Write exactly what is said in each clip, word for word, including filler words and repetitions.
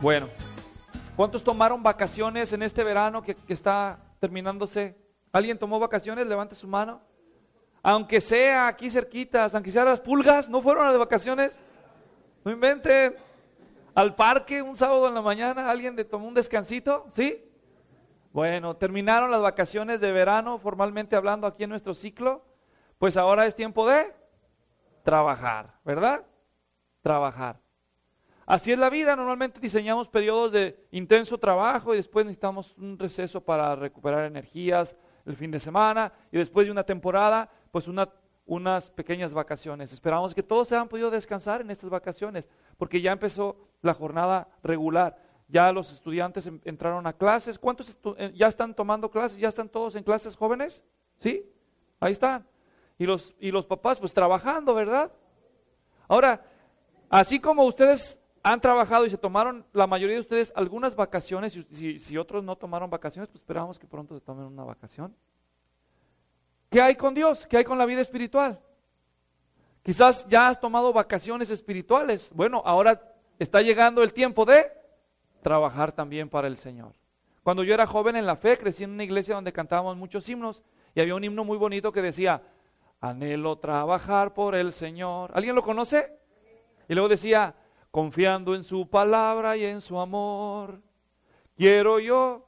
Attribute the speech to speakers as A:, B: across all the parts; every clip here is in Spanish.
A: Bueno, ¿cuántos tomaron vacaciones en este verano que, que está terminándose? ¿Alguien tomó vacaciones? Levante su mano. Aunque sea aquí cerquitas, aunque sea las Pulgas, ¿no fueron a las vacaciones? No inventen. Al parque un sábado en la mañana, ¿alguien de tomó un descansito? ¿Sí? Bueno, terminaron las vacaciones de verano, formalmente hablando aquí en nuestro ciclo. Pues ahora es tiempo de trabajar, ¿verdad? Trabajar. Así es la vida, normalmente diseñamos periodos de intenso trabajo y después necesitamos un receso para recuperar energías el fin de semana y después de una temporada, pues una, unas pequeñas vacaciones. Esperamos que todos se hayan podido descansar en estas vacaciones porque ya empezó la jornada regular. Ya los estudiantes entraron a clases. ¿Cuántos estu- ya están tomando clases? ¿Ya están todos en clases jóvenes? ¿Sí? Ahí están. Y los, y los papás pues trabajando, ¿verdad? Ahora, así como ustedes han trabajado y se tomaron, la mayoría de ustedes, algunas vacaciones, y si, si otros no tomaron vacaciones, pues esperamos que pronto se tomen una vacación. ¿Qué hay con Dios? ¿Qué hay con la vida espiritual? Quizás ya has tomado vacaciones espirituales. Bueno, ahora está llegando el tiempo de trabajar también para el Señor. Cuando yo era joven en la fe, crecí en una iglesia donde cantábamos muchos himnos y había un himno muy bonito que decía, anhelo trabajar por el Señor. ¿Alguien lo conoce? Y luego decía, confiando en su palabra y en su amor, quiero yo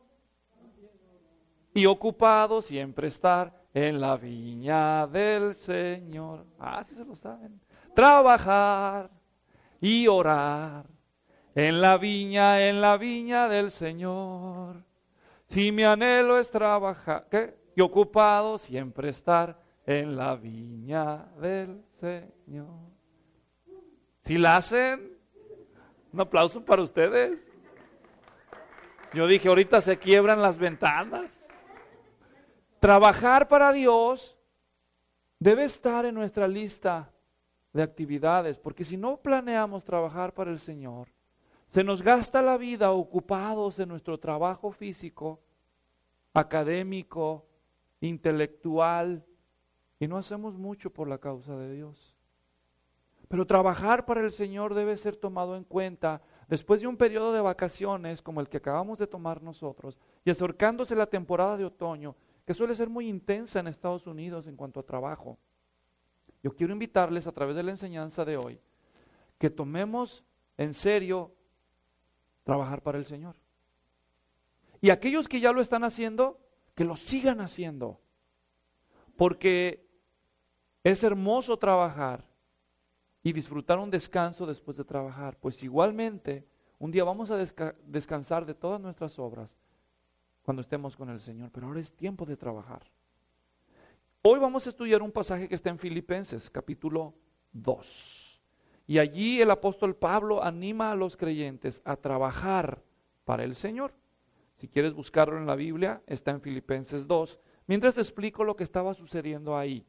A: y ocupado siempre estar en la viña del Señor. Ah, sí se lo saben. Trabajar y orar en la viña, en la viña del Señor. Si mi anhelo es trabajar, ¿qué? Y ocupado siempre estar en la viña del Señor. ¿Sí la hacen? Un aplauso para ustedes. Yo dije, ahorita se quiebran las ventanas. Trabajar para Dios debe estar en nuestra lista de actividades, porque si no planeamos trabajar para el Señor, se nos gasta la vida ocupados en nuestro trabajo físico, académico, intelectual, y no hacemos mucho por la causa de Dios. Pero trabajar para el Señor debe ser tomado en cuenta después de un periodo de vacaciones como el que acabamos de tomar nosotros y acercándose la temporada de otoño, que suele ser muy intensa en Estados Unidos en cuanto a trabajo. Yo quiero invitarles a través de la enseñanza de hoy que tomemos en serio trabajar para el Señor. Y aquellos que ya lo están haciendo, que lo sigan haciendo, porque es hermoso trabajar y disfrutar un descanso después de trabajar, pues igualmente un día vamos a desca- descansar de todas nuestras obras cuando estemos con el Señor, pero ahora es tiempo de trabajar. Hoy vamos a estudiar un pasaje que está en Filipenses, capítulo dos, y allí el apóstol Pablo anima a los creyentes a trabajar para el Señor. Si quieres buscarlo en la Biblia, está en Filipenses dos, mientras te explico lo que estaba sucediendo ahí.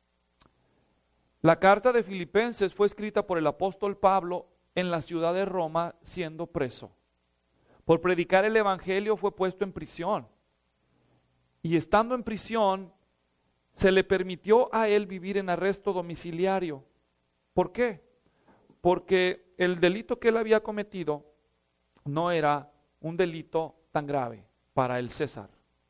A: La carta de Filipenses fue escrita por el apóstol Pablo en la ciudad de Roma siendo preso. Por predicar el evangelio fue puesto en prisión. Y estando en prisión, se le permitió a él vivir en arresto domiciliario. ¿Por qué? Porque el delito que él había cometido no era un delito tan grave para el César.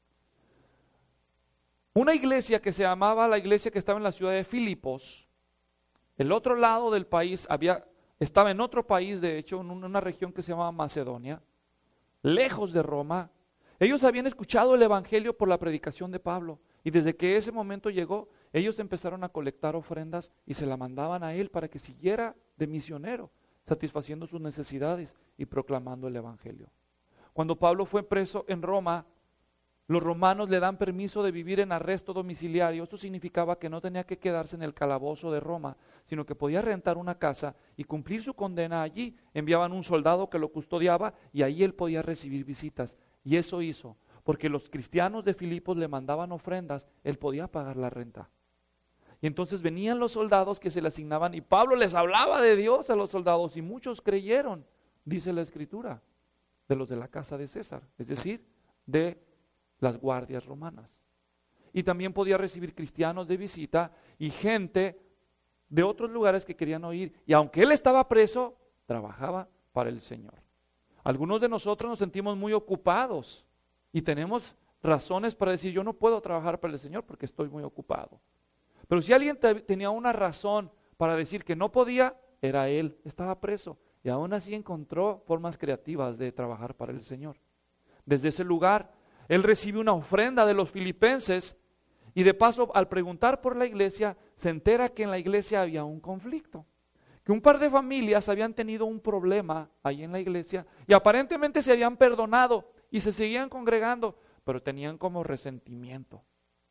A: Una iglesia que se llamaba la iglesia que estaba en la ciudad de Filipos, el otro lado del país, había, estaba en otro país, de hecho, en una región que se llamaba Macedonia, lejos de Roma. Ellos habían escuchado el evangelio por la predicación de Pablo, y desde que ese momento llegó, ellos empezaron a colectar ofrendas y se la mandaban a él para que siguiera de misionero, satisfaciendo sus necesidades y proclamando el evangelio. Cuando Pablo fue preso en Roma, los romanos le dan permiso de vivir en arresto domiciliario. Eso significaba que no tenía que quedarse en el calabozo de Roma, sino que podía rentar una casa y cumplir su condena allí. Enviaban un soldado que lo custodiaba y ahí él podía recibir visitas. Y eso hizo, porque los cristianos de Filipos le mandaban ofrendas, él podía pagar la renta. Y entonces venían los soldados que se le asignaban y Pablo les hablaba de Dios a los soldados y muchos creyeron, dice la Escritura, de los de la casa de César, es decir, de las guardias romanas. Y también podía recibir cristianos de visita y gente de otros lugares que querían oír. Y aunque él estaba preso, trabajaba para el Señor. Algunos de nosotros nos sentimos muy ocupados y tenemos razones para decir, yo no puedo trabajar para el Señor porque estoy muy ocupado. Pero si alguien te, tenía una razón para decir que no podía, era él, estaba preso. Y aún así encontró formas creativas de trabajar para el Señor. Desde ese lugar, él recibe una ofrenda de los filipenses y de paso, al preguntar por la iglesia, se entera que en la iglesia había un conflicto. Que un par de familias habían tenido un problema ahí en la iglesia y aparentemente se habían perdonado y se seguían congregando, pero tenían como resentimiento.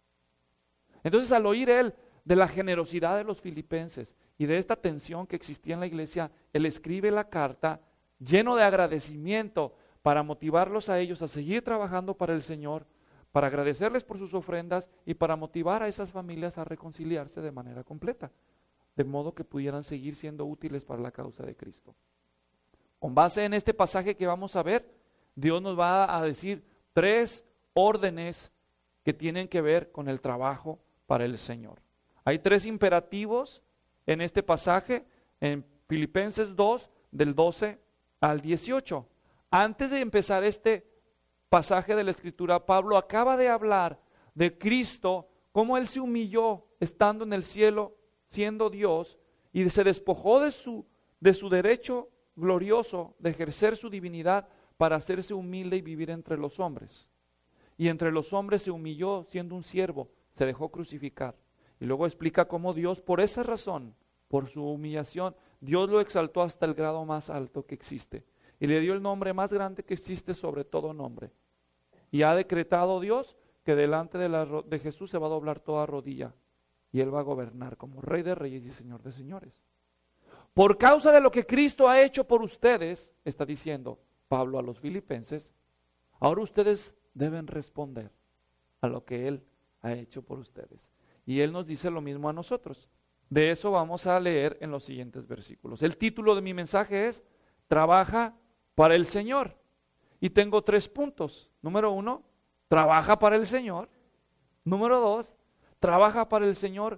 A: Entonces, al oír él de la generosidad de los filipenses y de esta tensión que existía en la iglesia, él escribe la carta lleno de agradecimiento para motivarlos a ellos a seguir trabajando para el Señor, para agradecerles por sus ofrendas y para motivar a esas familias a reconciliarse de manera completa, de modo que pudieran seguir siendo útiles para la causa de Cristo. Con base en este pasaje que vamos a ver, Dios nos va a decir tres órdenes que tienen que ver con el trabajo para el Señor. Hay tres imperativos en este pasaje, en Filipenses dos, del doce al dieciocho. Antes de empezar este pasaje de la Escritura, Pablo acaba de hablar de Cristo, cómo Él se humilló estando en el cielo, siendo Dios, y se despojó de su, de su derecho glorioso de ejercer su divinidad para hacerse humilde y vivir entre los hombres. Y entre los hombres se humilló siendo un siervo, se dejó crucificar. Y luego explica cómo Dios, por esa razón, por su humillación, Dios lo exaltó hasta el grado más alto que existe. Y le dio el nombre más grande que existe sobre todo nombre. Y ha decretado Dios que delante de, la, de Jesús se va a doblar toda rodilla. Y Él va a gobernar como Rey de Reyes y Señor de Señores. Por causa de lo que Cristo ha hecho por ustedes, está diciendo Pablo a los filipenses, ahora ustedes deben responder a lo que Él ha hecho por ustedes. Y Él nos dice lo mismo a nosotros. De eso vamos a leer en los siguientes versículos. El título de mi mensaje es, trabaja para el Señor. Y tengo tres puntos. Número uno, trabaja para el Señor. Número dos, trabaja para el Señor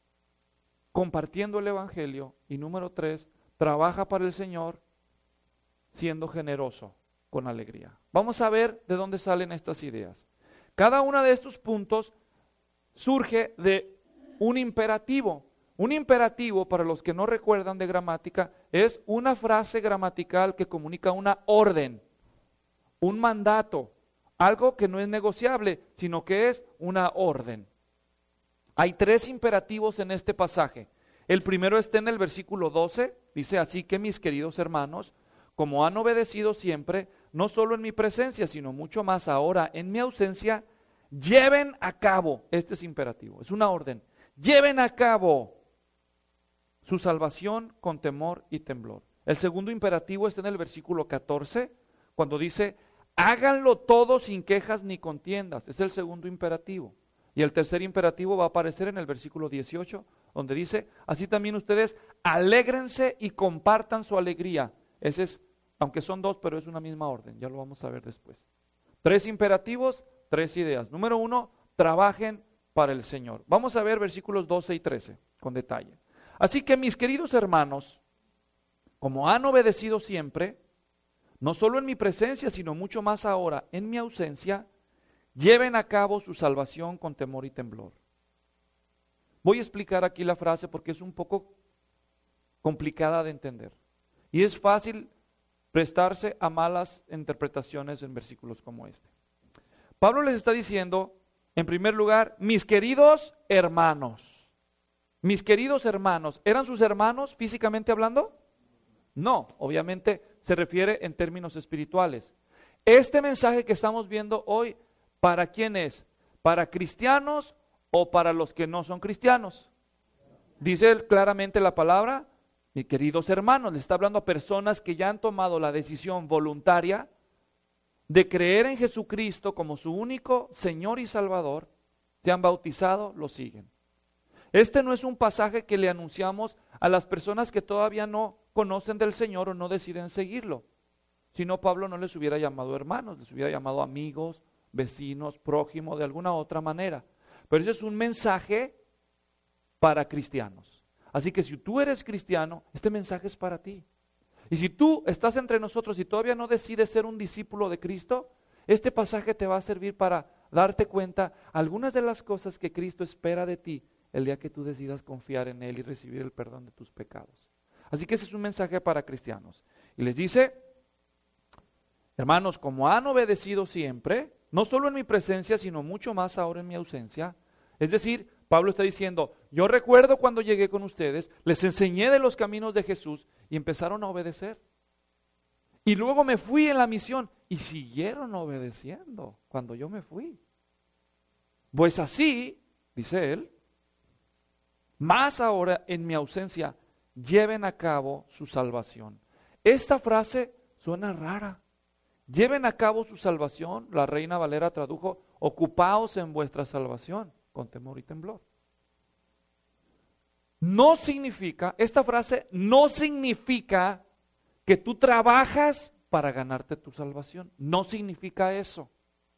A: compartiendo el Evangelio. Y número tres, trabaja para el Señor siendo generoso con alegría. Vamos a ver de dónde salen estas ideas. Cada uno de estos puntos surge de un imperativo. Un imperativo, para los que no recuerdan de gramática, es una frase gramatical que comunica una orden, un mandato, algo que no es negociable, sino que es una orden. Hay tres imperativos en este pasaje. El primero está en el versículo doce, dice, así que mis queridos hermanos, como han obedecido siempre, no solo en mi presencia, sino mucho más ahora en mi ausencia, lleven a cabo, este es imperativo, es una orden, lleven a cabo su salvación con temor y temblor. El segundo imperativo está en el versículo catorce, cuando dice, háganlo todo sin quejas ni contiendas, es el segundo imperativo. Y el tercer imperativo va a aparecer en el versículo dieciocho, donde dice, así también ustedes alégrense y compartan su alegría. Ese es, aunque son dos, pero es una misma orden, ya lo vamos a ver después. Tres imperativos, tres ideas. Número uno, trabajen para el Señor. Vamos a ver versículos doce y trece con detalle. Así que mis queridos hermanos, como han obedecido siempre, no solo en mi presencia, sino mucho más ahora en mi ausencia, lleven a cabo su salvación con temor y temblor. Voy a explicar aquí la frase porque es un poco complicada de entender. Y es fácil prestarse a malas interpretaciones en versículos como este. Pablo les está diciendo, en primer lugar, mis queridos hermanos. Mis queridos hermanos, ¿eran sus hermanos físicamente hablando? No, obviamente se refiere en términos espirituales. Este mensaje que estamos viendo hoy, ¿para quién es? ¿Para cristianos o para los que no son cristianos? Dice claramente la palabra, mis queridos hermanos, le está hablando a personas que ya han tomado la decisión voluntaria de creer en Jesucristo como su único Señor y Salvador, se han bautizado, lo siguen. Este no es un pasaje que le anunciamos a las personas que todavía no conocen del Señor o no deciden seguirlo. Si no, Pablo no les hubiera llamado hermanos, les hubiera llamado amigos, vecinos, prójimos, de alguna otra manera. Pero ese es un mensaje para cristianos. Así que si tú eres cristiano, este mensaje es para ti. Y si tú estás entre nosotros y todavía no decides ser un discípulo de Cristo, este pasaje te va a servir para darte cuenta algunas de las cosas que Cristo espera de ti el día que tú decidas confiar en Él y recibir el perdón de tus pecados. Así que ese es un mensaje para cristianos. Y les dice, hermanos, como han obedecido siempre, no solo en mi presencia, sino mucho más ahora en mi ausencia. Es decir, Pablo está diciendo, yo recuerdo cuando llegué con ustedes, les enseñé de los caminos de Jesús y empezaron a obedecer. Y luego me fui en la misión y siguieron obedeciendo cuando yo me fui. Pues así, dice él, más ahora en mi ausencia, lleven a cabo su salvación. Esta frase suena rara. Lleven a cabo su salvación, la Reina Valera tradujo, ocupaos en vuestra salvación, con temor y temblor. No significa, esta frase no significa que tú trabajas para ganarte tu salvación. No significa eso.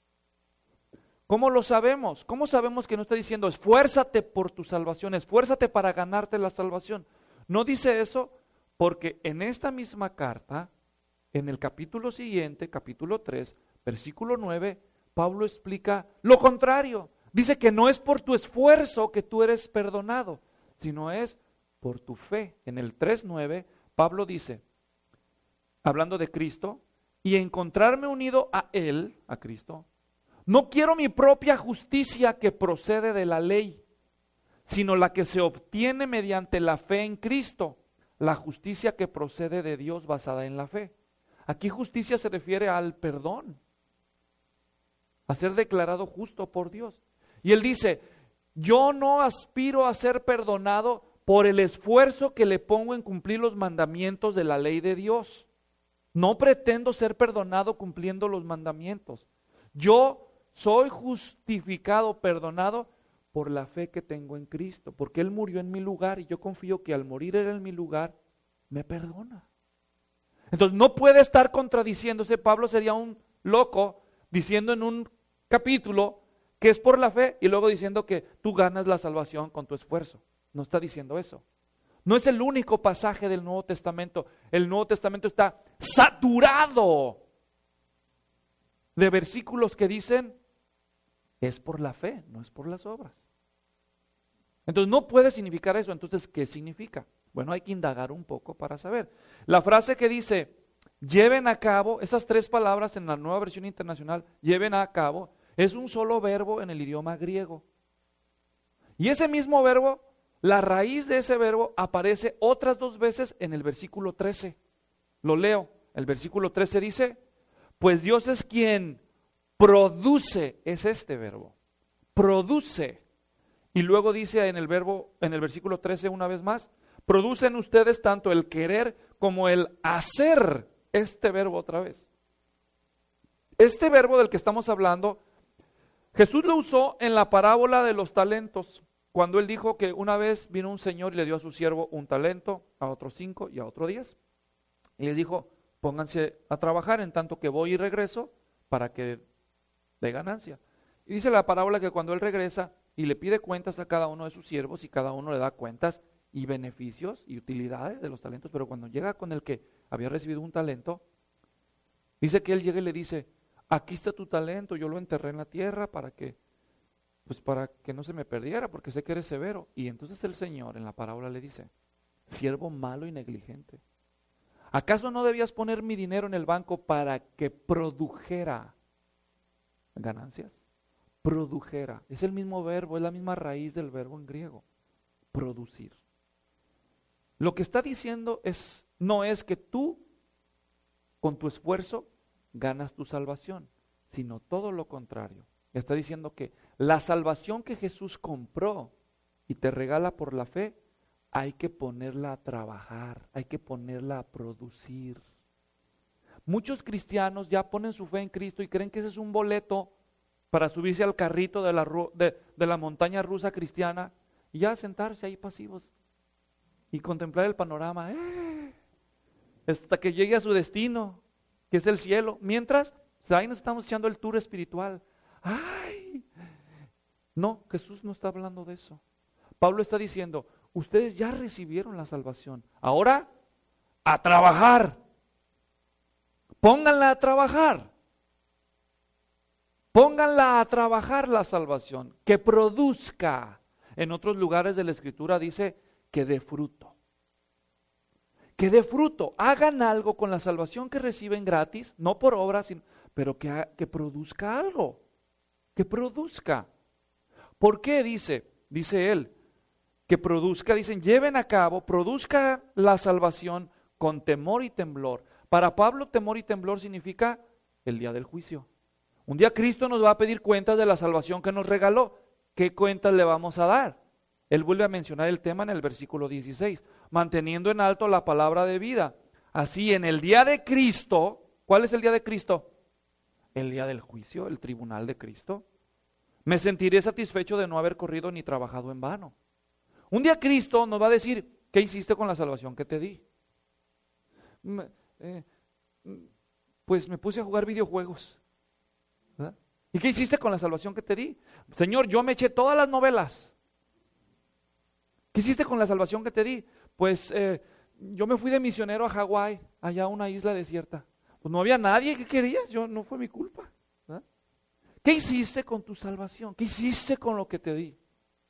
A: ¿Cómo lo sabemos? ¿Cómo sabemos que no está diciendo esfuérzate por tu salvación, esfuérzate para ganarte la salvación? No dice eso porque en esta misma carta, en el capítulo siguiente, capítulo tres, versículo nueve, Pablo explica lo contrario. Dice que no es por tu esfuerzo que tú eres perdonado, sino es por tu fe. En el tres nueve, Pablo dice, hablando de Cristo, y encontrarme unido a Él, a Cristo, no quiero mi propia justicia que procede de la ley, sino la que se obtiene mediante la fe en Cristo, la justicia que procede de Dios basada en la fe. Aquí justicia se refiere al perdón, a ser declarado justo por Dios. Y él dice, yo no aspiro a ser perdonado por el esfuerzo que le pongo en cumplir los mandamientos de la ley de Dios. No pretendo ser perdonado cumpliendo los mandamientos. Yo soy justificado, perdonado por la fe que tengo en Cristo, porque Él murió en mi lugar y yo confío que al morir Él en mi lugar, me perdona. Entonces no puede estar contradiciéndose. Pablo sería un loco diciendo en un capítulo que es por la fe y luego diciendo que tú ganas la salvación con tu esfuerzo. No está diciendo eso. No es el único pasaje del Nuevo Testamento. El Nuevo Testamento está saturado de versículos que dicen es por la fe, no es por las obras. Entonces no puede significar eso. Entonces, ¿qué significa? Bueno, hay que indagar un poco para saber. La frase que dice, lleven a cabo, esas tres palabras en la Nueva Versión Internacional, lleven a cabo, es un solo verbo en el idioma griego. Y ese mismo verbo, la raíz de ese verbo aparece otras dos veces en el versículo trece. Lo leo. El versículo trece dice, pues Dios es quien produce, es este verbo, produce. Y luego dice en el verbo, en el versículo trece una vez más, producen ustedes tanto el querer como el hacer, este verbo otra vez. Este verbo del que estamos hablando, Jesús lo usó en la parábola de los talentos, cuando él dijo que una vez vino un señor y le dio a su siervo un talento, a otro cinco y a otro diez. Y les dijo, pónganse a trabajar en tanto que voy y regreso para que dé ganancia. Y dice la parábola que cuando él regresa y le pide cuentas a cada uno de sus siervos y cada uno le da cuentas y beneficios y utilidades de los talentos, pero cuando llega con el que había recibido un talento, dice que él llega y le dice, aquí está tu talento, yo lo enterré en la tierra para que, pues para que no se me perdiera, porque sé que eres severo. Y entonces el Señor en la parábola le dice, siervo malo y negligente, ¿acaso no debías poner mi dinero en el banco para que produjera ganancias? Produjera, es el mismo verbo, es la misma raíz del verbo en griego, producir. Lo que está diciendo es, no es que tú con tu esfuerzo ganas tu salvación, sino todo lo contrario. Está diciendo que la salvación que Jesús compró y te regala por la fe, hay que ponerla a trabajar, hay que ponerla a producir. Muchos cristianos ya ponen su fe en Cristo y creen que ese es un boleto para subirse al carrito de la, de, de la montaña rusa cristiana y ya sentarse ahí pasivos y contemplar el panorama eh, hasta que llegue a su destino, que es el cielo. Mientras, pues ahí nos estamos echando el tour espiritual. ¡Ay! No, Jesús no está hablando de eso. Pablo está diciendo, ustedes ya recibieron la salvación. Ahora, a trabajar. Pónganla a trabajar. Pónganla a trabajar la salvación, que produzca. En otros lugares de la Escritura dice que dé fruto. Que dé fruto. Hagan algo con la salvación que reciben gratis, no por obras, sino, pero que, que produzca algo. Que produzca. ¿Por qué dice? Dice él, que produzca, dicen, lleven a cabo, produzca la salvación con temor y temblor. Para Pablo, temor y temblor significa el día del juicio. Un día Cristo nos va a pedir cuentas de la salvación que nos regaló. ¿Qué cuentas le vamos a dar? Él vuelve a mencionar el tema en el versículo dieciséis, manteniendo en alto la palabra de vida. Así, en el día de Cristo, ¿cuál es el día de Cristo? El día del juicio, el tribunal de Cristo. Me sentiré satisfecho de no haber corrido ni trabajado en vano. Un día Cristo nos va a decir, ¿qué hiciste con la salvación que te di? Me, eh, pues me puse a jugar videojuegos. ¿Verdad? ¿Y qué hiciste con la salvación que te di? Señor, yo me eché todas las novelas. ¿Qué hiciste con la salvación que te di? Pues eh, yo me fui de misionero a Hawái, allá a una isla desierta. Pues no había nadie. ¿Qué querías? Yo, no fue mi culpa. ¿Verdad? ¿Qué hiciste con tu salvación? ¿Qué hiciste con lo que te di?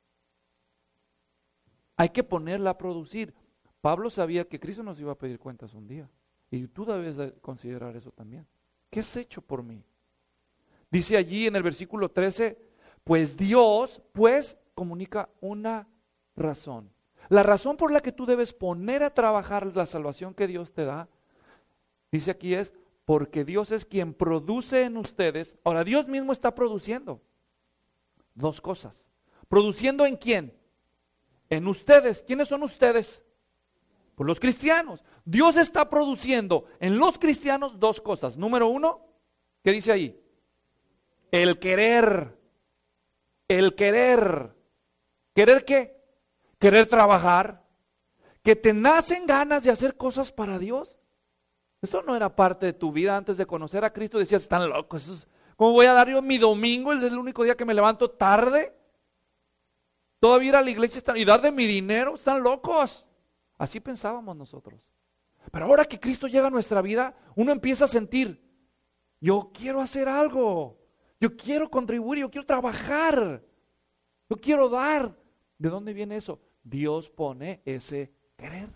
A: Hay que ponerla a producir. Pablo sabía que Cristo nos iba a pedir cuentas un día. Y tú debes de considerar eso también. ¿Qué has hecho por mí? Dice allí en el versículo trece, pues Dios, pues, comunica una razón. La razón por la que tú debes poner a trabajar la salvación que Dios te da, dice aquí es, porque Dios es quien produce en ustedes. Ahora, Dios mismo está produciendo dos cosas. ¿Produciendo en quién? En ustedes. ¿Quiénes son ustedes? Pues los cristianos. Dios está produciendo en los cristianos dos cosas. Número uno, ¿qué dice ahí? El querer. El querer. ¿Querer qué? Querer trabajar. Que te nacen ganas de hacer cosas para Dios. Eso no era parte de tu vida antes de conocer a Cristo. Decías, están locos. Eso es, ¿cómo voy a dar yo mi domingo? Es el único día que me levanto tarde. Todavía ir a la iglesia y dar de mi dinero. Están locos. Así pensábamos nosotros. Pero ahora que Cristo llega a nuestra vida, uno empieza a sentir, yo quiero hacer algo. Yo quiero contribuir, yo quiero trabajar. Yo quiero dar. ¿De dónde viene eso? Dios pone ese querer.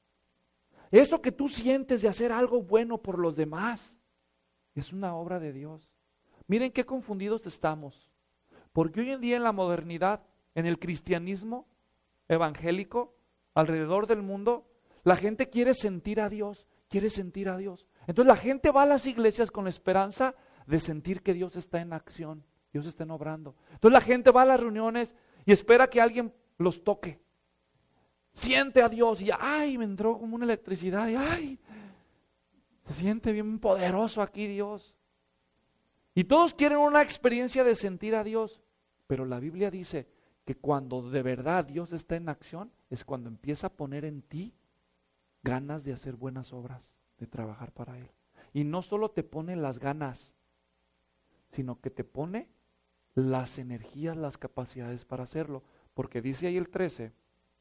A: Eso que tú sientes de hacer algo bueno por los demás, es una obra de Dios. Miren qué confundidos estamos. Porque hoy en día en la modernidad, en el cristianismo evangélico, alrededor del mundo, la gente quiere sentir a Dios, quiere sentir a Dios. Entonces la gente va a las iglesias con la esperanza de sentir que Dios está en acción, Dios está obrando. Entonces la gente va a las reuniones y espera que alguien los toque. Siente a Dios y ay, me entró como una electricidad y ay, se siente bien poderoso aquí Dios. Y todos quieren una experiencia de sentir a Dios, pero la Biblia dice que cuando de verdad Dios está en acción, es cuando empieza a poner en ti ganas de hacer buenas obras, de trabajar para Él. Y no solo te pone las ganas, sino que te pone las energías, las capacidades para hacerlo. Porque dice ahí el trece,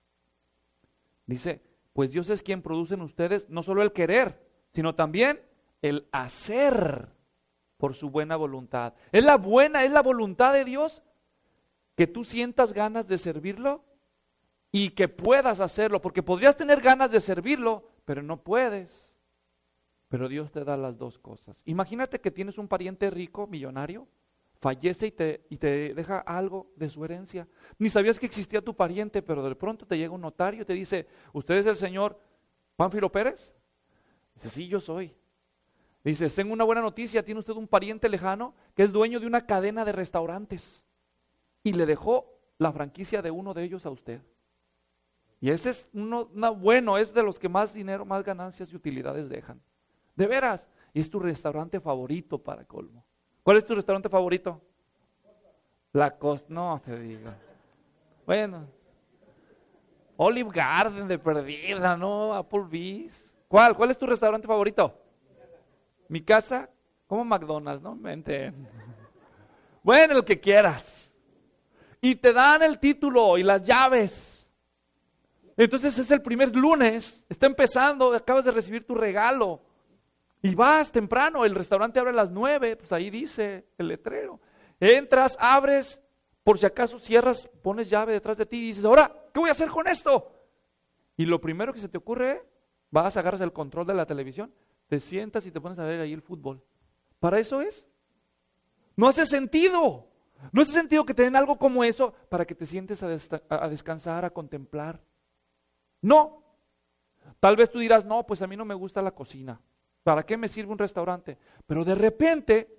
A: dice, pues Dios es quien produce en ustedes no solo el querer, sino también el hacer por su buena voluntad. Es la buena, es la voluntad de Dios que tú sientas ganas de servirlo y que puedas hacerlo, porque podrías tener ganas de servirlo, pero no puedes. Pero Dios te da las dos cosas. Imagínate que tienes un pariente rico, millonario, fallece y te, y te deja algo de su herencia. Ni sabías que existía tu pariente, pero de pronto te llega un notario y te dice, ¿usted es el señor Pánfilo Pérez? Dice, sí, yo soy. Dice, tengo una buena noticia, tiene usted un pariente lejano que es dueño de una cadena de restaurantes y le dejó la franquicia de uno de ellos a usted. Y ese es uno, uno bueno, es de los que más dinero, más ganancias y utilidades dejan. De veras, y es tu restaurante favorito para colmo. ¿Cuál es tu restaurante favorito? La Costa, no te digo. Bueno, Olive Garden de perdida, ¿no? Applebee's. ¿Cuál? ¿Cuál es tu restaurante favorito? Mi casa, como McDonald's, ¿no? Mente. Bueno, el que quieras. Y te dan el título y las llaves. Entonces es el primer lunes, está empezando, acabas de recibir tu regalo. Y vas temprano, el restaurante abre a las nueve, pues ahí dice el letrero. Entras, abres, por si acaso cierras, pones llave detrás de ti y dices, ahora, ¿qué voy a hacer con esto? Y lo primero que se te ocurre, vas, agarras el control de la televisión, te sientas y te pones a ver ahí el fútbol. ¿Para eso es? No hace sentido. No hace sentido que te den algo como eso para que te sientes a, des- a descansar, a contemplar. No. Tal vez tú dirás, no, pues a mí no me gusta la cocina. ¿Para qué me sirve un restaurante? Pero de repente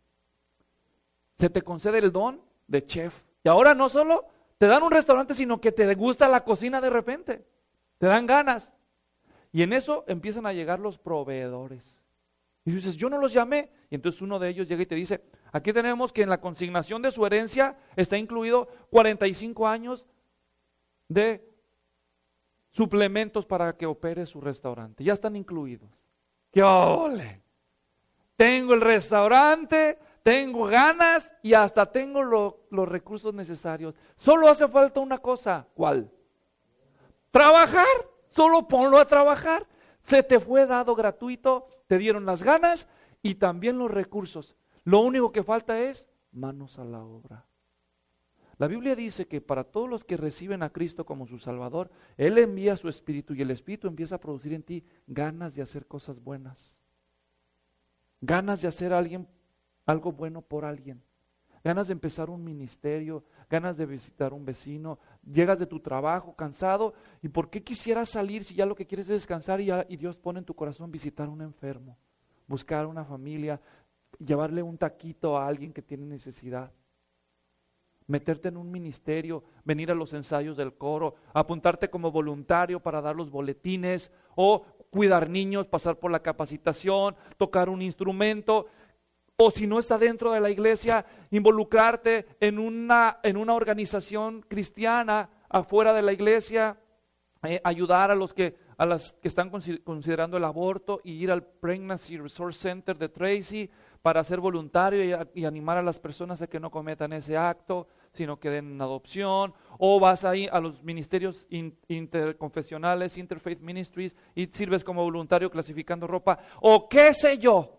A: se te concede el don de chef. Y ahora no solo te dan un restaurante, sino que te gusta la cocina de repente. Te dan ganas. Y en eso empiezan a llegar los proveedores. Y dices, yo no los llamé. Y entonces uno de ellos llega y te dice, aquí tenemos que en la consignación de su herencia está incluido cuarenta y cinco años de suplementos para que opere su restaurante. Ya están incluidos. ¡Qué ole! Tengo el restaurante, tengo ganas y hasta tengo lo, los recursos necesarios. Solo hace falta una cosa. ¿Cuál? Trabajar. Solo ponlo a trabajar. Se te fue dado gratuito, te dieron las ganas y también los recursos. Lo único que falta es manos a la obra. La Biblia dice que para todos los que reciben a Cristo como su Salvador, Él envía su Espíritu y el Espíritu empieza a producir en ti ganas de hacer cosas buenas. Ganas de hacer alguien, algo bueno por alguien. Ganas de empezar un ministerio, ganas de visitar un vecino. Llegas de tu trabajo cansado y ¿por qué quisieras salir si ya lo que quieres es descansar y, ya, y Dios pone en tu corazón visitar a un enfermo, buscar una familia, llevarle un taquito a alguien que tiene necesidad? Meterte en un ministerio, venir a los ensayos del coro, apuntarte como voluntario para dar los boletines o cuidar niños, pasar por la capacitación, tocar un instrumento, o si no está dentro de la iglesia, involucrarte en una, en una organización cristiana afuera de la iglesia, eh, ayudar a los que, a las que están considerando el aborto y ir al Pregnancy Resource Center de Tracy para ser voluntario y, y animar a las personas a que no cometan ese acto, sino que den adopción, o vas ahí a los ministerios in, interconfesionales, Interfaith Ministries, y sirves como voluntario clasificando ropa, o qué sé yo.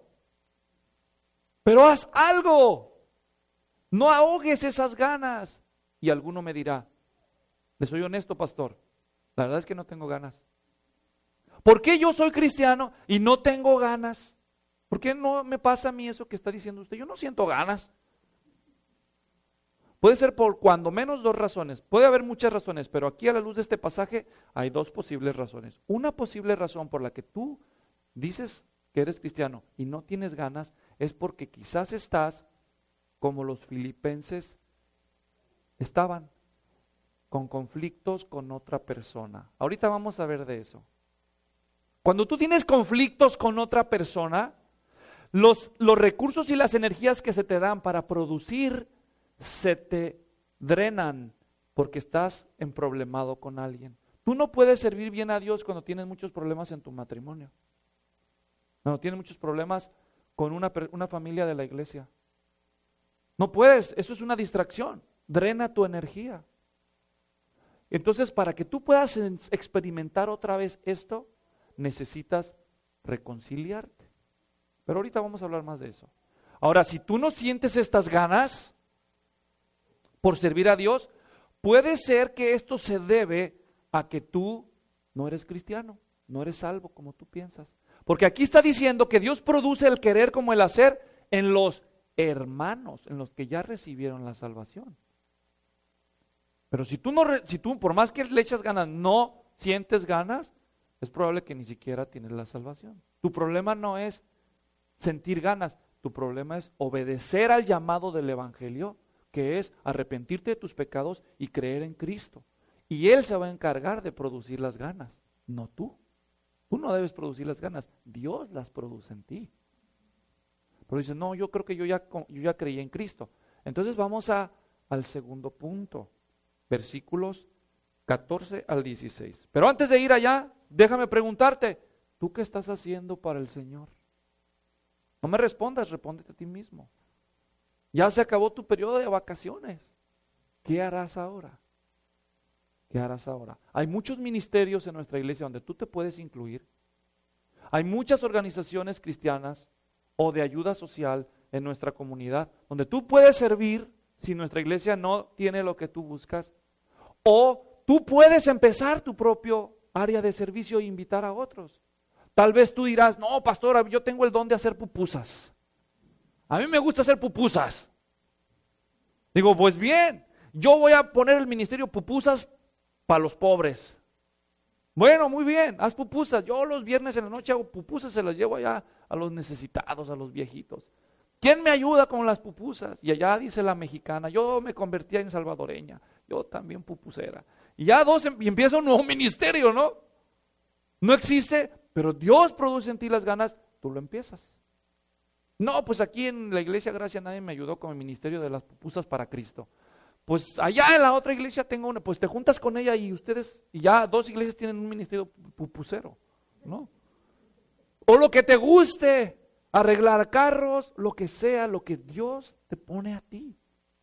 A: Pero haz algo, no ahogues esas ganas. Y alguno me dirá, le soy honesto, pastor, la verdad es que no tengo ganas. ¿Por qué yo soy cristiano y no tengo ganas? ¿Por qué no me pasa a mí eso que está diciendo usted? Yo no siento ganas. Puede ser por cuando menos dos razones. Puede haber muchas razones, pero aquí a la luz de este pasaje hay dos posibles razones. Una posible razón por la que tú dices que eres cristiano y no tienes ganas es porque quizás estás como los filipenses estaban, con conflictos con otra persona. Ahorita vamos a ver de eso. Cuando tú tienes conflictos con otra persona, los, los recursos y las energías que se te dan para producir se te drenan porque estás emproblemado con alguien. Tú no puedes servir bien a Dios cuando tienes muchos problemas en tu matrimonio, cuando tienes muchos problemas con una, una familia de la iglesia. No puedes, eso es una distracción, drena tu energía. Entonces, para que tú puedas experimentar otra vez esto, necesitas reconciliarte. Pero ahorita vamos a hablar más de eso. Ahora, si tú no sientes estas ganas por servir a Dios, puede ser que esto se debe a que tú no eres cristiano, no eres salvo como tú piensas. Porque aquí está diciendo que Dios produce el querer como el hacer en los hermanos, en los que ya recibieron la salvación. Pero si tú, no, si tú por más que le echas ganas, no sientes ganas, es probable que ni siquiera tienes la salvación. Tu problema no es sentir ganas, tu problema es obedecer al llamado del Evangelio, que es arrepentirte de tus pecados y creer en Cristo. Y Él se va a encargar de producir las ganas, no tú. Tú no debes producir las ganas, Dios las produce en ti. Pero dices, no, yo creo que yo ya, yo ya creí en Cristo. Entonces vamos a, al segundo punto, versículos catorce al dieciséis. Pero antes de ir allá, déjame preguntarte, ¿tú qué estás haciendo para el Señor? No me respondas, respóndete a ti mismo. Ya se acabó tu periodo de vacaciones. ¿Qué harás ahora? ¿qué harás ahora? Hay muchos ministerios en nuestra iglesia donde tú te puedes incluir. Hay muchas organizaciones cristianas o de ayuda social en nuestra comunidad donde tú puedes servir si nuestra iglesia no tiene lo que tú buscas. O tú puedes empezar tu propio área de servicio e invitar a otros. Tal vez tú dirás, no, pastora, yo tengo el don de hacer pupusas. A mí me gusta hacer pupusas. Digo, pues bien, yo voy a poner el ministerio pupusas para los pobres. Bueno, muy bien, haz pupusas. Yo los viernes en la noche hago pupusas, se las llevo allá a los necesitados, a los viejitos. ¿Quién me ayuda con las pupusas? Y allá dice la mexicana, yo me convertía en salvadoreña, yo también pupusera. Y ya dos, y empieza un nuevo ministerio, ¿no? No existe, pero Dios produce en ti las ganas, tú lo empiezas. No, pues aquí en la iglesia Gracia nadie me ayudó con el ministerio de las pupusas para Cristo. Pues allá en la otra iglesia tengo una, pues te juntas con ella y ustedes, y ya dos iglesias tienen un ministerio pupusero, ¿no? O lo que te guste, arreglar carros, lo que sea, lo que Dios te pone a ti.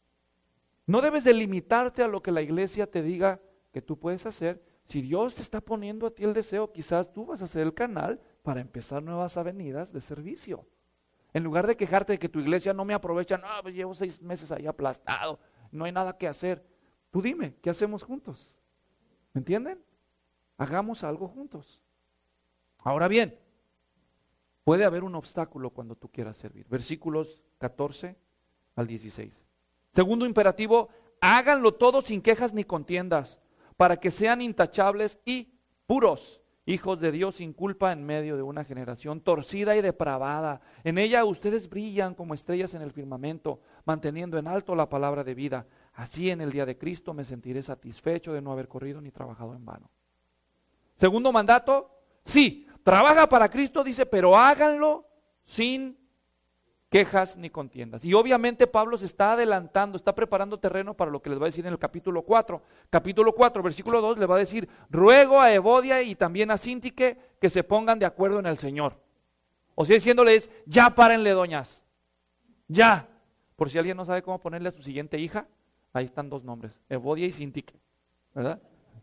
A: No debes de limitarte a lo que la iglesia te diga que tú puedes hacer. Si Dios te está poniendo a ti el deseo, quizás tú vas a ser el canal para empezar nuevas avenidas de servicio. En lugar de quejarte de que tu iglesia no me aprovecha, no, pues llevo seis meses ahí aplastado, no hay nada que hacer. Tú dime, ¿qué hacemos juntos? ¿Me entienden? Hagamos algo juntos. Ahora bien, puede haber un obstáculo cuando tú quieras servir. Versículos catorce al dieciséis. Segundo imperativo, háganlo todo sin quejas ni contiendas, para que sean intachables y puros, hijos de Dios sin culpa en medio de una generación torcida y depravada. En ella ustedes brillan como estrellas en el firmamento, manteniendo en alto la palabra de vida. Así en el día de Cristo me sentiré satisfecho de no haber corrido ni trabajado en vano. Segundo mandato, sí, trabaja para Cristo, dice, pero háganlo sin quejas ni contiendas. Y obviamente Pablo se está adelantando, está preparando terreno para lo que les va a decir en el capítulo cuatro. Capítulo cuatro, versículo dos, le va a decir, ruego a Evodia y también a Síntique que se pongan de acuerdo en el Señor. O sea, diciéndoles, ya párenle, doñas, ya. Por si alguien no sabe cómo ponerle a su siguiente hija, ahí están dos nombres, Evodia y Síntique, ¿verdad?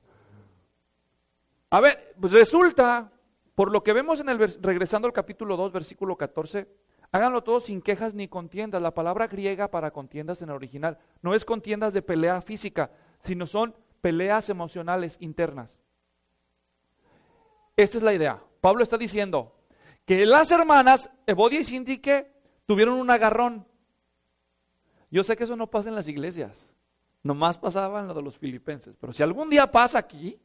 A: A ver, pues resulta, por lo que vemos en el, regresando al capítulo dos, versículo catorce, háganlo todo sin quejas ni contiendas. La palabra griega para contiendas en el original no es contiendas de pelea física, sino son peleas emocionales internas. Esta es la idea. Pablo está diciendo que las hermanas, Evodia y Síntique, tuvieron un agarrón. Yo sé que eso no pasa en las iglesias, nomás pasaba en lo de los filipenses, pero si algún día pasa aquí,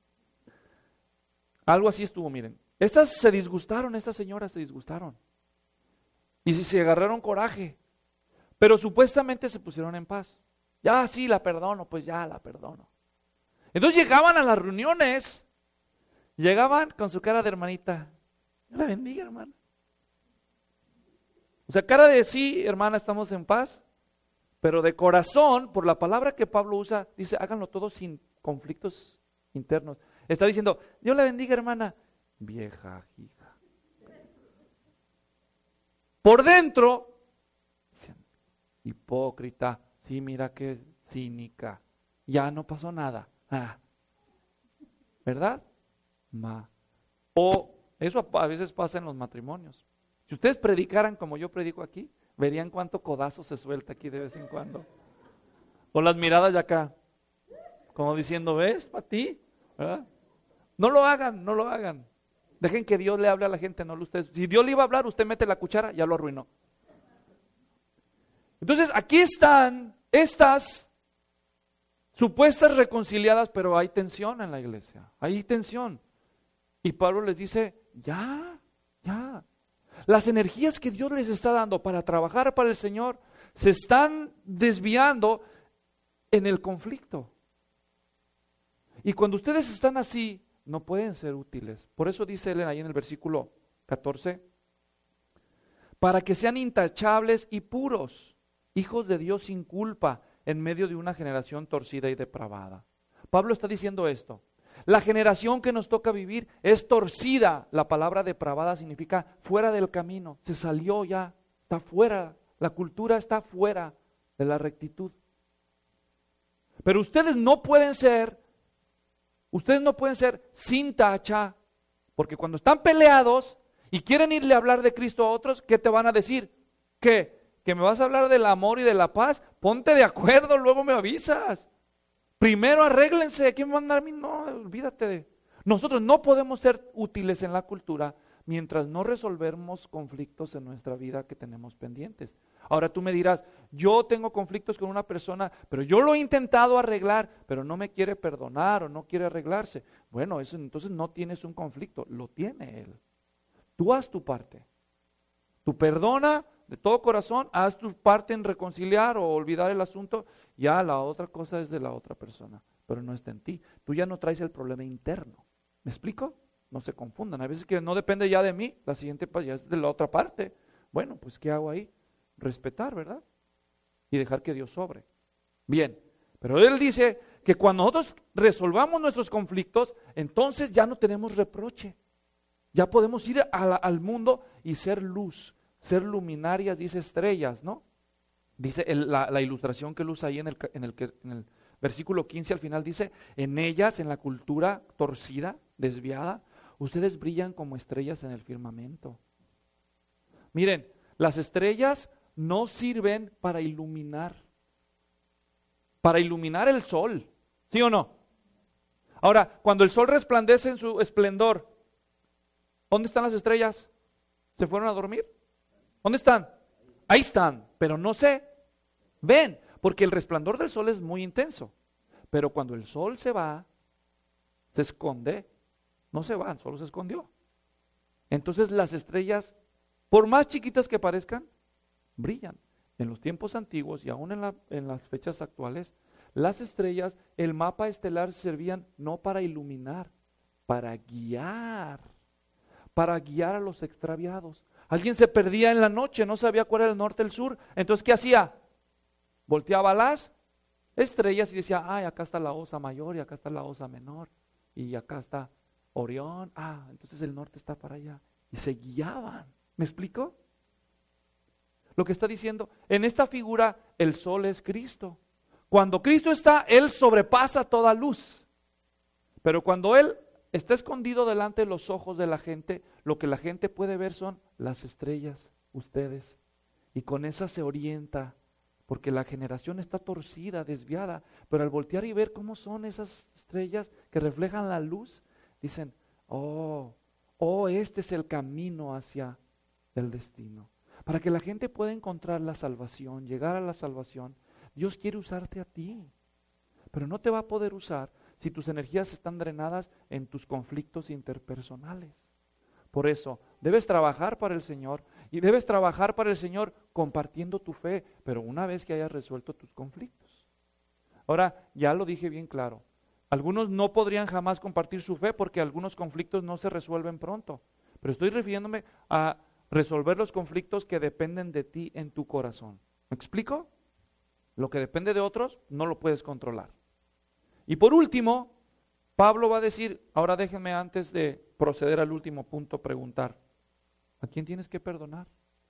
A: algo así estuvo, miren. Estas se disgustaron, estas señoras se disgustaron. Y si se agarraron coraje, pero supuestamente se pusieron en paz. Ya sí, la perdono, pues ya la perdono. Entonces llegaban a las reuniones, llegaban con su cara de hermanita. Dios la bendiga, hermana. O sea, cara de sí, hermana, estamos en paz, pero de corazón, por la palabra que Pablo usa, dice, háganlo todo sin conflictos internos. Está diciendo, Dios la bendiga, hermana, vieja hija. Por dentro, hipócrita, sí, mira qué cínica, ya no pasó nada, ah. ¿Verdad? Ma. O eso a veces pasa en los matrimonios. Si ustedes predicaran como yo predico aquí, verían cuánto codazo se suelta aquí de vez en cuando. O las miradas de acá, como diciendo, ¿ves? Para ti, ¿verdad? No lo hagan, no lo hagan. Dejen que Dios le hable a la gente, no ustedes. Si Dios le iba a hablar, usted mete la cuchara, ya lo arruinó. Entonces, aquí están estas supuestas reconciliadas, pero hay tensión en la iglesia, hay tensión. Y Pablo les dice, ya, ya. Las energías que Dios les está dando para trabajar para el Señor se están desviando en el conflicto. Y cuando ustedes están así, no pueden ser útiles. Por eso dice él ahí en el versículo catorce, para que sean intachables y puros, hijos de Dios sin culpa, en medio de una generación torcida y depravada. Pablo está diciendo esto. La generación que nos toca vivir es torcida. La palabra depravada significa fuera del camino. Se salió ya, está fuera. La cultura está fuera de la rectitud. Pero ustedes no pueden ser Ustedes no pueden ser sin tacha, porque cuando están peleados y quieren irle a hablar de Cristo a otros, ¿qué te van a decir? ¿Qué? ¿Que me vas a hablar del amor y de la paz? Ponte de acuerdo, luego me avisas. Primero arréglense, ¿quién me va a mandar a mí? No, olvídate de... Nosotros no podemos ser útiles en la cultura mientras no resolvemos conflictos en nuestra vida que tenemos pendientes. Ahora tú me dirás, yo tengo conflictos con una persona, pero yo lo he intentado arreglar, pero no me quiere perdonar o no quiere arreglarse. Bueno, eso entonces no tienes un conflicto, lo tiene él. Tú haz tu parte. Tú perdona de todo corazón, haz tu parte en reconciliar o olvidar el asunto, ya la otra cosa es de la otra persona, pero no está en ti. Tú ya no traes el problema interno. ¿Me explico? No se confundan. Hay veces que no depende ya de mí, la siguiente ya es de la otra parte. Bueno, pues ¿qué hago ahí? Respetar, ¿verdad? Y dejar que Dios sobre. Bien, pero Él dice que cuando nosotros resolvamos nuestros conflictos, entonces ya no tenemos reproche. Ya podemos ir a la, al mundo y ser luz, ser luminarias, dice estrellas, ¿no? Dice el, la, la ilustración que Él usa ahí en el, en, el, en el versículo quince al final, dice, en ellas, en la cultura torcida, desviada, ustedes brillan como estrellas en el firmamento. Miren, las estrellas no sirven para iluminar, para iluminar el sol, ¿sí o no? Ahora, cuando el sol resplandece en su esplendor, ¿dónde están las estrellas? ¿Se fueron a dormir? ¿Dónde están? Ahí están, pero no se ven, porque el resplandor del sol es muy intenso. Pero cuando el sol se va, se esconde, no se van, solo se escondió. Entonces las estrellas, por más chiquitas que parezcan, brillan. En los tiempos antiguos y aún en, la, en las fechas actuales, las estrellas, el mapa estelar servían no para iluminar, para guiar, para guiar a los extraviados. Alguien se perdía en la noche, no sabía cuál era el norte, el sur. Entonces, ¿qué hacía? Volteaba las estrellas y decía, ay, acá está la Osa Mayor y acá está la Osa Menor. Y acá está Orión. Ah, entonces el norte está para allá. Y se guiaban. ¿Me explico? Lo que está diciendo, en esta figura el sol es Cristo. Cuando Cristo está, Él sobrepasa toda luz. Pero cuando Él está escondido delante de los ojos de la gente, lo que la gente puede ver son las estrellas, ustedes. Y con esas se orienta, porque la generación está torcida, desviada. Pero al voltear y ver cómo son esas estrellas que reflejan la luz, dicen, oh, oh, este es el camino hacia el destino. Para que la gente pueda encontrar la salvación, llegar a la salvación, Dios quiere usarte a ti, pero no te va a poder usar si tus energías están drenadas en tus conflictos interpersonales. Por eso, debes trabajar para el Señor y debes trabajar para el Señor compartiendo tu fe, pero una vez que hayas resuelto tus conflictos. Ahora, ya lo dije bien claro, algunos no podrían jamás compartir su fe porque algunos conflictos no se resuelven pronto, pero estoy refiriéndome a resolver los conflictos que dependen de ti en tu corazón. ¿Me explico? Lo que depende de otros no lo puedes controlar. Y por último, Pablo va a decir, ahora déjenme antes de proceder al último punto preguntar, ¿a quién tienes que perdonar?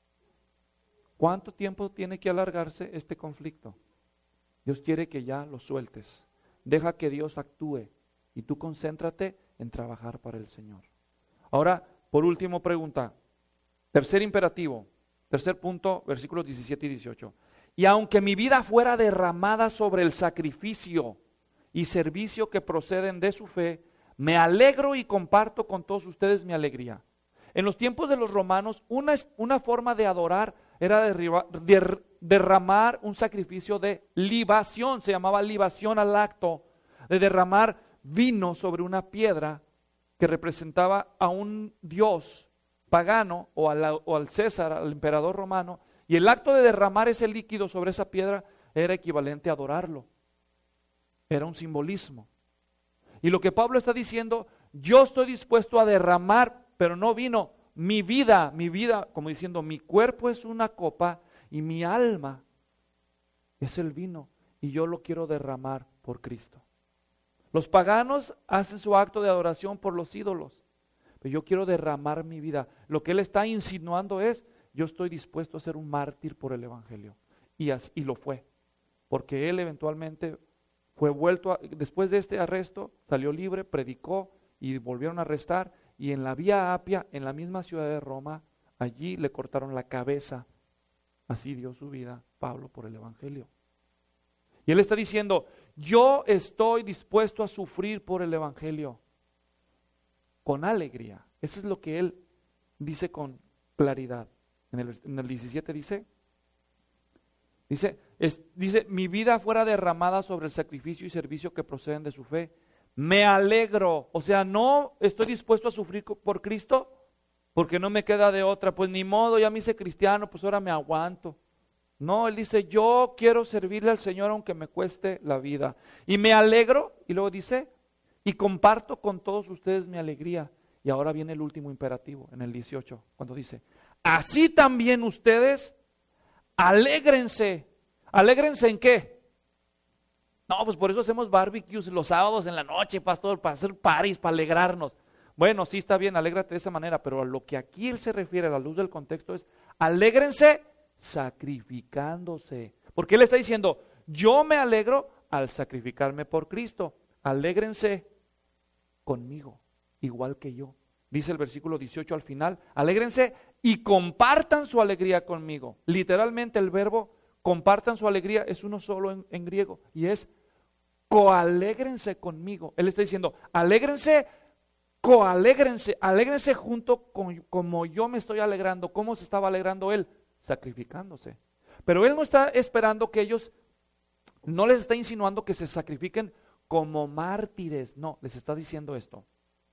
A: ¿Cuánto tiempo tiene que alargarse este conflicto? Dios quiere que ya lo sueltes. Deja que Dios actúe y tú concéntrate en trabajar para el Señor. Ahora, por último pregunta, tercer imperativo, tercer punto, versículos diecisiete y dieciocho. Y aunque mi vida fuera derramada sobre el sacrificio y servicio que proceden de su fe, me alegro y comparto con todos ustedes mi alegría. En los tiempos de los romanos, una, una forma de adorar era derriba, der, derramar un sacrificio de libación, se llamaba libación al acto, de derramar vino sobre una piedra que representaba a un dios pagano o, a la, o al César, al emperador romano, y el acto de derramar ese líquido sobre esa piedra era equivalente a adorarlo. Era un simbolismo. Y lo que Pablo está diciendo, yo estoy dispuesto a derramar, pero no vino, mi vida, mi vida, como diciendo, mi cuerpo es una copa y mi alma es el vino y yo lo quiero derramar por Cristo. Los paganos hacen su acto de adoración por los ídolos, pero yo quiero derramar mi vida. Lo que él está insinuando es, yo estoy dispuesto a ser un mártir por el evangelio. Y, así, y lo fue, porque él eventualmente fue vuelto, a, después de este arresto, salió libre, predicó y volvieron a arrestar. Y en la Vía Apia, en la misma ciudad de Roma, allí le cortaron la cabeza. Así dio su vida Pablo por el Evangelio. Y él está diciendo, yo estoy dispuesto a sufrir por el Evangelio con alegría. Eso es lo que él dice con claridad. En el, en el diecisiete dice, dice, es, dice, mi vida fuera derramada sobre el sacrificio y servicio que proceden de su fe. Me alegro, o sea, no estoy dispuesto a sufrir por Cristo porque no me queda de otra, pues ni modo, ya me hice cristiano, pues ahora me aguanto. No, él dice, yo quiero servirle al Señor aunque me cueste la vida. Y me alegro, y luego dice, y comparto con todos ustedes mi alegría. Y ahora viene el último imperativo, en el dieciocho, cuando dice, así también ustedes, alégrense. ¿Alégrense en qué? No, pues por eso hacemos barbecues los sábados en la noche, pastor, para hacer parties, para alegrarnos. Bueno, sí está bien, alégrate de esa manera, pero a lo que aquí él se refiere, a la luz del contexto, es alégrense sacrificándose. Porque él está diciendo, yo me alegro al sacrificarme por Cristo. Alégrense conmigo, igual que yo. Dice el versículo dieciocho al final, alégrense y compartan su alegría conmigo. Literalmente el verbo compartan su alegría es uno solo en, en griego y es coalégrense conmigo. Él está diciendo, alégrense, coalégrense, alégrense junto con como yo me estoy alegrando. ¿Cómo se estaba alegrando él? Sacrificándose. Pero él no está esperando que ellos, no les está insinuando que se sacrifiquen como mártires. No, les está diciendo esto.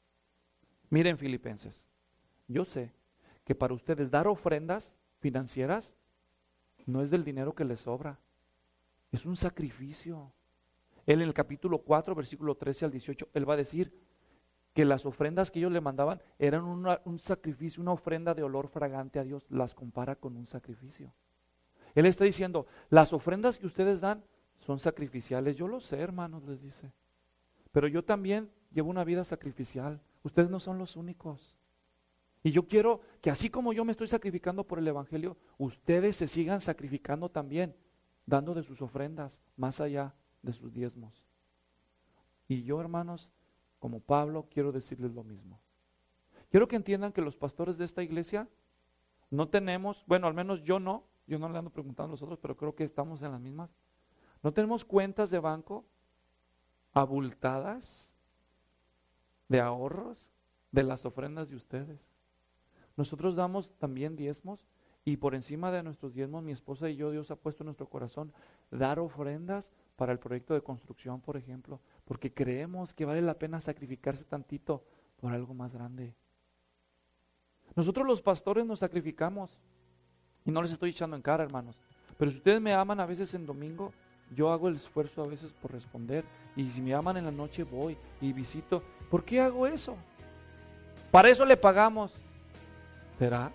A: Miren, Filipenses, yo sé que para ustedes dar ofrendas financieras no es del dinero que les sobra, es un sacrificio. Él en el capítulo cuatro, versículo trece al dieciocho, él va a decir que las ofrendas que ellos le mandaban eran una, un sacrificio, una ofrenda de olor fragante a Dios, las compara con un sacrificio. Él está diciendo, las ofrendas que ustedes dan son sacrificiales, yo lo sé, hermanos, les dice, pero yo también llevo una vida sacrificial, ustedes no son los únicos. Y yo quiero que así como yo me estoy sacrificando por el Evangelio, ustedes se sigan sacrificando también, dando de sus ofrendas, más allá de sus diezmos. Y yo, hermanos, como Pablo, quiero decirles lo mismo. Quiero que entiendan que los pastores de esta iglesia no tenemos, bueno, al menos yo no, yo no le ando preguntando a los otros, pero creo que estamos en las mismas. No tenemos cuentas de banco abultadas de ahorros de las ofrendas de ustedes. Nosotros damos también diezmos y por encima de nuestros diezmos, mi esposa y yo, Dios ha puesto en nuestro corazón dar ofrendas para el proyecto de construcción, por ejemplo, porque creemos que vale la pena sacrificarse tantito por algo más grande. Nosotros los pastores nos sacrificamos y no les estoy echando en cara, hermanos, pero si ustedes me aman a veces en domingo, yo hago el esfuerzo a veces por responder, y si me aman en la noche voy y visito. ¿Por qué hago eso? Para eso le pagamos. ¿Será?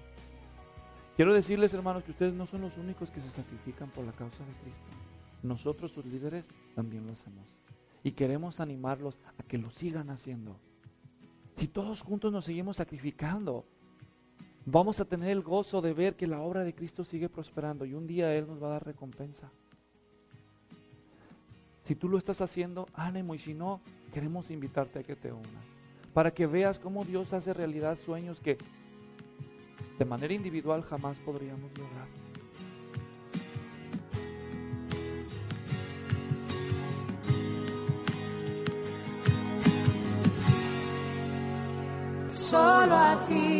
A: Quiero decirles, hermanos, que ustedes no son los únicos que se sacrifican por la causa de Cristo. Nosotros, sus líderes, también lo hacemos. Y queremos animarlos a que lo sigan haciendo. Si todos juntos nos seguimos sacrificando, vamos a tener el gozo de ver que la obra de Cristo sigue prosperando y un día Él nos va a dar recompensa. Si tú lo estás haciendo, ánimo, y si no, queremos invitarte a que te unas, para que veas cómo Dios hace realidad sueños que de manera individual jamás podríamos lograr.
B: Solo a ti